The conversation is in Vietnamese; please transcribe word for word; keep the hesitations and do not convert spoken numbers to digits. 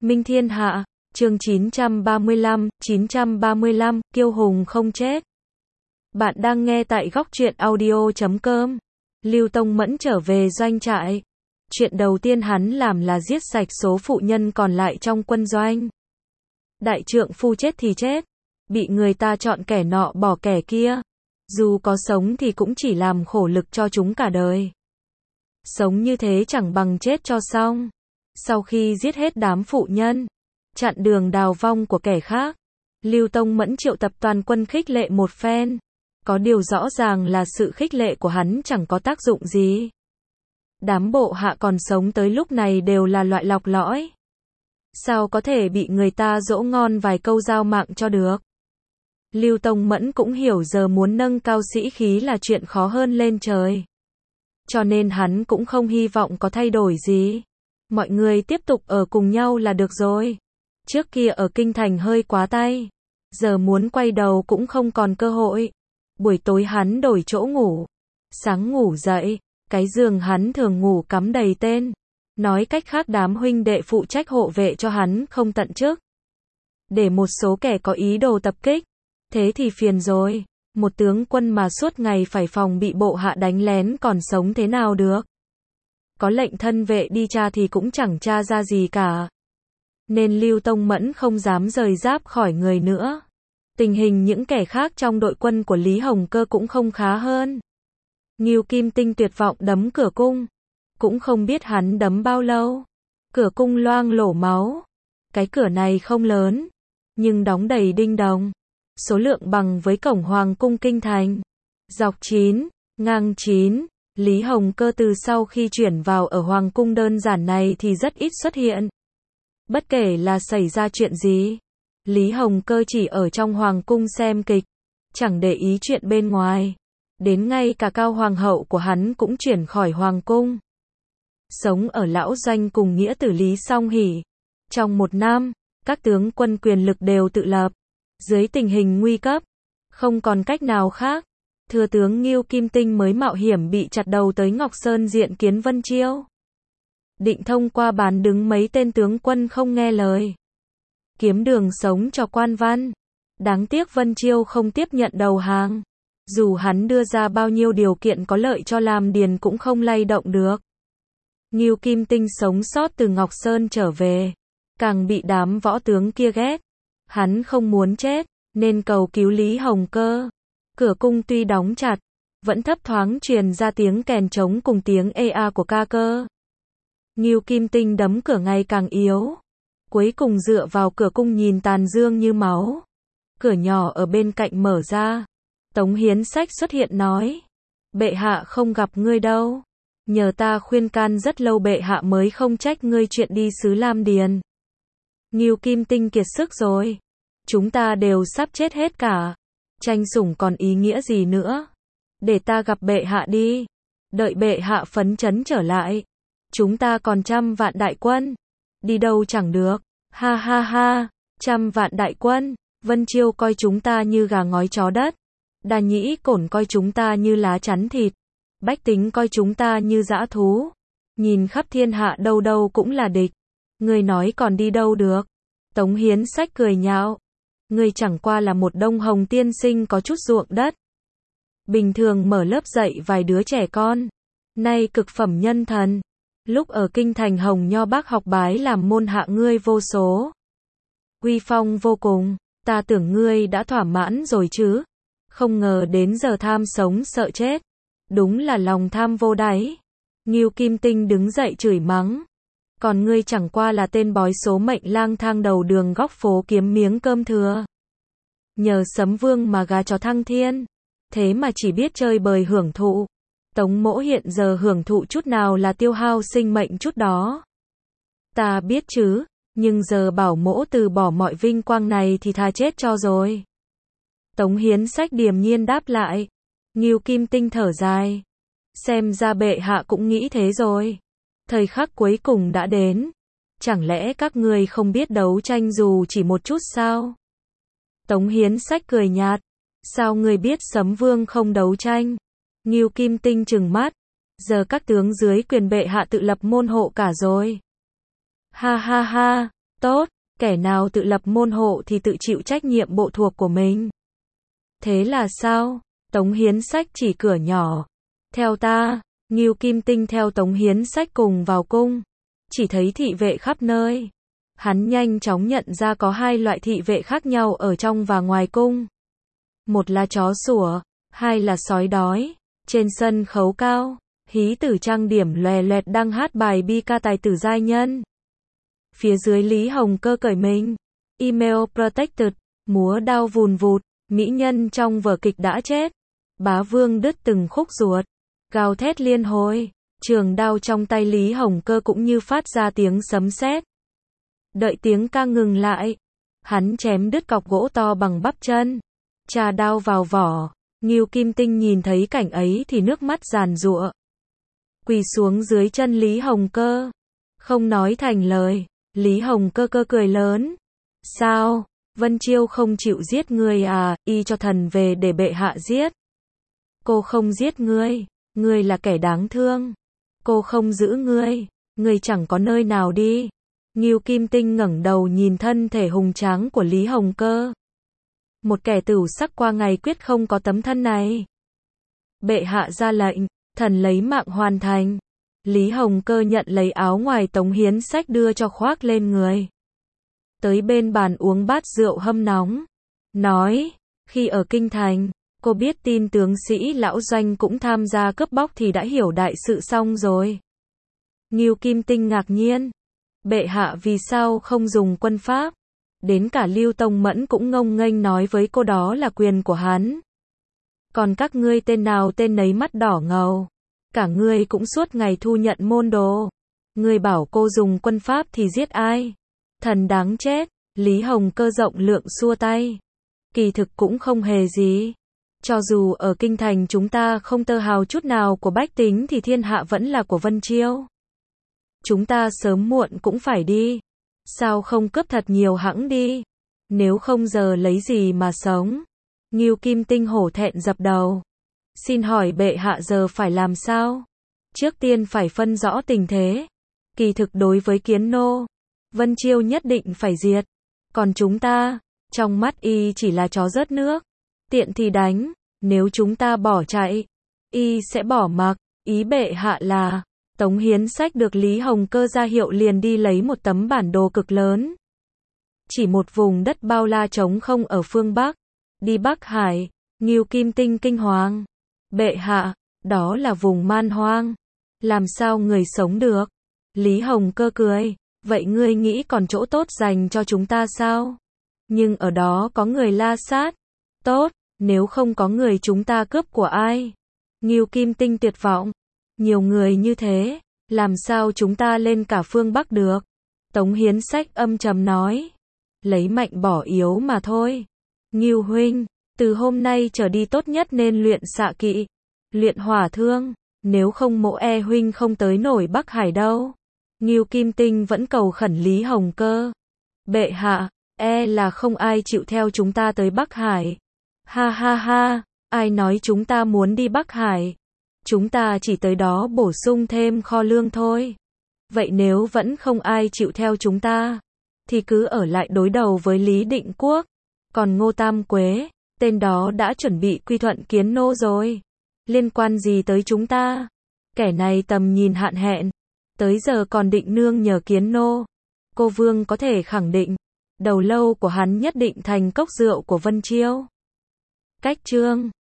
Minh Thiên Hạ, chương chín trăm ba mươi lăm, chín trăm ba mươi lăm, kiêu hùng không chết. Bạn đang nghe tại góc truyện audio chấm com. Lưu Tông Mẫn trở về doanh trại. Chuyện đầu tiên hắn làm là giết sạch số phụ nhân còn lại trong quân doanh. Đại trượng phu chết thì chết, bị người ta chọn kẻ nọ bỏ kẻ kia. Dù có sống thì cũng chỉ làm khổ lực cho chúng cả đời. Sống như thế chẳng bằng chết cho xong. Sau khi giết hết đám phụ nhân, chặn đường đào vong của kẻ khác, Lưu Tông Mẫn triệu tập toàn quân khích lệ một phen. Có điều rõ ràng là sự khích lệ của hắn chẳng có tác dụng gì. Đám bộ hạ còn sống tới lúc này đều là loại lọc lõi. Sao có thể bị người ta dỗ ngon vài câu giao mạng cho được. Lưu Tông Mẫn cũng hiểu giờ muốn nâng cao sĩ khí là chuyện khó hơn lên trời. Cho nên hắn cũng không hy vọng có thay đổi gì. Mọi người tiếp tục ở cùng nhau là được rồi. Trước kia ở kinh thành hơi quá tay. Giờ muốn quay đầu cũng không còn cơ hội. Buổi tối hắn đổi chỗ ngủ. Sáng ngủ dậy, cái giường hắn thường ngủ cắm đầy tên. Nói cách khác đám huynh đệ phụ trách hộ vệ cho hắn không tận chức. Để một số kẻ có ý đồ tập kích. Thế thì phiền rồi. Một tướng quân mà suốt ngày phải phòng bị bộ hạ đánh lén còn sống thế nào được. Có lệnh thân vệ đi tra thì cũng chẳng tra ra gì cả. Nên Lưu Tông Mẫn không dám rời giáp khỏi người nữa. Tình hình những kẻ khác trong đội quân của Lý Hồng Cơ cũng không khá hơn. Ngưu Kim Tinh tuyệt vọng đấm cửa cung. Cũng không biết hắn đấm bao lâu. Cửa cung loang lổ máu. Cái cửa này không lớn, nhưng đóng đầy đinh đồng. Số lượng bằng với cổng Hoàng cung kinh thành. Dọc chín, ngang chín. Lý Hồng Cơ từ sau khi chuyển vào ở Hoàng cung đơn giản này thì rất ít xuất hiện. Bất kể là xảy ra chuyện gì, Lý Hồng Cơ chỉ ở trong Hoàng cung xem kịch, chẳng để ý chuyện bên ngoài. Đến ngay cả Cao Hoàng hậu của hắn cũng chuyển khỏi Hoàng cung. Sống ở lão doanh cùng nghĩa tử Lý Song Hỷ. Trong một năm, các tướng quân quyền lực đều tự lập. Dưới tình hình nguy cấp, không còn cách nào khác. Thừa tướng Ngưu Kim Tinh mới mạo hiểm bị chặt đầu tới Ngọc Sơn diện kiến Vân Chiêu. Định thông qua bàn đứng mấy tên tướng quân không nghe lời. Kiếm đường sống cho quan văn. Đáng tiếc Vân Chiêu không tiếp nhận đầu hàng. Dù hắn đưa ra bao nhiêu điều kiện có lợi cho làm điền cũng không lay động được. Ngưu Kim Tinh sống sót từ Ngọc Sơn trở về. Càng bị đám võ tướng kia ghét. Hắn không muốn chết, nên cầu cứu Lý Hồng Cơ. Cửa cung tuy đóng chặt, vẫn thấp thoáng truyền ra tiếng kèn trống cùng tiếng ê a của ca cơ. Ngưu Kim Tinh đấm cửa ngày càng yếu. Cuối cùng dựa vào cửa cung nhìn tàn dương như máu. Cửa nhỏ ở bên cạnh mở ra. Tống Hiến Sách xuất hiện nói. Bệ hạ không gặp ngươi đâu. Nhờ ta khuyên can rất lâu bệ hạ mới không trách ngươi chuyện đi xứ Lam Điền. Ngưu Kim Tinh kiệt sức rồi. Chúng ta đều sắp chết hết cả. Tranh sủng còn ý nghĩa gì nữa. Để ta gặp bệ hạ đi. Đợi bệ hạ phấn chấn trở lại. Chúng ta còn trăm vạn đại quân. Đi đâu chẳng được. Ha ha ha. Trăm vạn đại quân. Vân Chiêu coi chúng ta như gà ngói chó đất. Đà Nhĩ Cổn coi chúng ta như lá chắn thịt. Bách tính coi chúng ta như dã thú. Nhìn khắp thiên hạ đâu đâu cũng là địch. Người nói còn đi đâu được. Tống Hiến Sách cười nhạo. Người chẳng qua là một đông hồng tiên sinh có chút ruộng đất. Bình thường mở lớp dạy vài đứa trẻ con. Nay cực phẩm nhân thần. Lúc ở kinh thành Hồng Nho bác học bái làm môn hạ ngươi vô số. Uy phong vô cùng. Ta tưởng ngươi đã thỏa mãn rồi chứ. Không ngờ đến giờ tham sống sợ chết. Đúng là lòng tham vô đáy. Ngưu Kim Tinh đứng dậy chửi mắng. Còn ngươi chẳng qua là tên bói số mệnh lang thang đầu đường góc phố kiếm miếng cơm thừa. Nhờ Sấm Vương mà gà chó thăng thiên. Thế mà chỉ biết chơi bời hưởng thụ. Tống mỗ hiện giờ hưởng thụ chút nào là tiêu hao sinh mệnh chút đó. Ta biết chứ, nhưng giờ bảo mỗ từ bỏ mọi vinh quang này thì thà chết cho rồi. Tống Hiến Sách điềm nhiên đáp lại. Ngưu Kim Tinh thở dài. Xem ra bệ hạ cũng nghĩ thế rồi. Thời khắc cuối cùng đã đến. Chẳng lẽ các ngươi không biết đấu tranh dù chỉ một chút sao? Tống Hiến Sách cười nhạt. Sao ngươi biết Sấm Vương không đấu tranh? Ngưu Kim Tinh trừng mắt. Giờ các tướng dưới quyền bệ hạ tự lập môn hộ cả rồi. Ha ha ha. Tốt, kẻ nào tự lập môn hộ thì tự chịu trách nhiệm bộ thuộc của mình. Thế là sao? Tống Hiến Sách chỉ cửa nhỏ. Theo ta, Ngưu Kim Tinh theo Tống Hiến Sách cùng vào cung. Chỉ thấy thị vệ khắp nơi. Hắn nhanh chóng nhận ra có hai loại thị vệ khác nhau ở trong và ngoài cung. Một là chó sủa, hai là sói đói. Trên sân khấu cao, Hí Tử trang điểm lòe loẹt đang hát bài bi ca tài tử giai nhân. Phía dưới Lý Hồng Cơ cởi mình. Email protected, múa đao vùn vụt, mỹ nhân trong vở kịch đã chết. Bá Vương đứt từng khúc ruột, gào thét liên hồi. Trường đao trong tay Lý Hồng Cơ cũng như phát ra tiếng sấm sét. Đợi tiếng ca ngừng lại, hắn chém đứt cọc gỗ to bằng bắp chân, chà đao vào vỏ. Ngưu Kim Tinh nhìn thấy cảnh ấy thì nước mắt giàn giụa, quỳ xuống dưới chân Lý Hồng Cơ, không nói thành lời. Lý Hồng Cơ cơ cười lớn. Sao, Vân Chiêu không chịu giết ngươi à, y cho thần về để bệ hạ giết. Cô không giết ngươi, ngươi là kẻ đáng thương. Cô không giữ ngươi, ngươi chẳng có nơi nào đi. Ngưu Kim Tinh ngẩng đầu nhìn thân thể hùng tráng của Lý Hồng Cơ. Một kẻ tửu sắc qua ngày quyết không có tấm thân này. Bệ hạ ra lệnh, thần lấy mạng hoàn thành. Lý Hồng Cơ nhận lấy áo ngoài Tống Hiến Sách đưa cho khoác lên người. Tới bên bàn uống bát rượu hâm nóng. Nói, khi ở Kinh Thành, cô biết tin tướng sĩ Lão Doanh cũng tham gia cướp bóc thì đã hiểu đại sự xong rồi. Ngưu Kim Tinh ngạc nhiên. Bệ hạ vì sao không dùng quân pháp? Đến cả Lưu Tông Mẫn cũng ngông nghênh nói với cô đó là quyền của hắn. Còn các ngươi tên nào tên nấy mắt đỏ ngầu. Cả ngươi cũng suốt ngày thu nhận môn đồ. Ngươi bảo cô dùng quân pháp thì giết ai? Thần đáng chết. Lý Hồng Cơ rộng lượng xua tay. Kỳ thực cũng không hề gì. Cho dù ở Kinh Thành chúng ta không tơ hào chút nào của bách tính thì thiên hạ vẫn là của Vân Chiêu. Chúng ta sớm muộn cũng phải đi. Sao không cướp thật nhiều hẵng đi? Nếu không giờ lấy gì mà sống? Ngưu Kim Tinh hổ thẹn dập đầu. Xin hỏi bệ hạ giờ phải làm sao? Trước tiên phải phân rõ tình thế. Kỳ thực đối với Kiến Nô, Vân Chiêu nhất định phải diệt. Còn chúng ta, trong mắt y chỉ là chó rớt nước. Tiện thì đánh, nếu chúng ta bỏ chạy, y sẽ bỏ mặc. Ý bệ hạ là, Tống Hiến Sách được Lý Hồng Cơ ra hiệu liền đi lấy một tấm bản đồ cực lớn. Chỉ một vùng đất bao la trống không ở phương Bắc. Đi Bắc Hải. Ngưu Kim Tinh kinh hoàng. Bệ hạ, đó là vùng man hoang. Làm sao người sống được? Lý Hồng Cơ cười. Vậy ngươi nghĩ còn chỗ tốt dành cho chúng ta sao? Nhưng ở đó có người la sát. Tốt, nếu không có người chúng ta cướp của ai? Ngưu Kim Tinh tuyệt vọng. Nhiều người như thế, làm sao chúng ta lên cả phương Bắc được? Tống Hiến Sách âm trầm nói. Lấy mạnh bỏ yếu mà thôi. Ngưu huynh, từ hôm nay trở đi tốt nhất nên luyện xạ kỵ, luyện hỏa thương, nếu không mộ e huynh không tới nổi Bắc Hải đâu. Ngưu Kim Tinh vẫn cầu khẩn Lý Hồng Cơ. Bệ hạ, e là không ai chịu theo chúng ta tới Bắc Hải. Ha ha ha, ai nói chúng ta muốn đi Bắc Hải? Chúng ta chỉ tới đó bổ sung thêm kho lương thôi. Vậy nếu vẫn không ai chịu theo chúng ta, thì cứ ở lại đối đầu với Lý Định Quốc. Còn Ngô Tam Quế, tên đó đã chuẩn bị quy thuận Kiến Nô rồi. Liên quan gì tới chúng ta? Kẻ này tầm nhìn hạn hẹn. Tới giờ còn định nương nhờ Kiến Nô. Cô Vương có thể khẳng định, đầu lâu của hắn nhất định thành cốc rượu của Vân Chiêu. Cách chương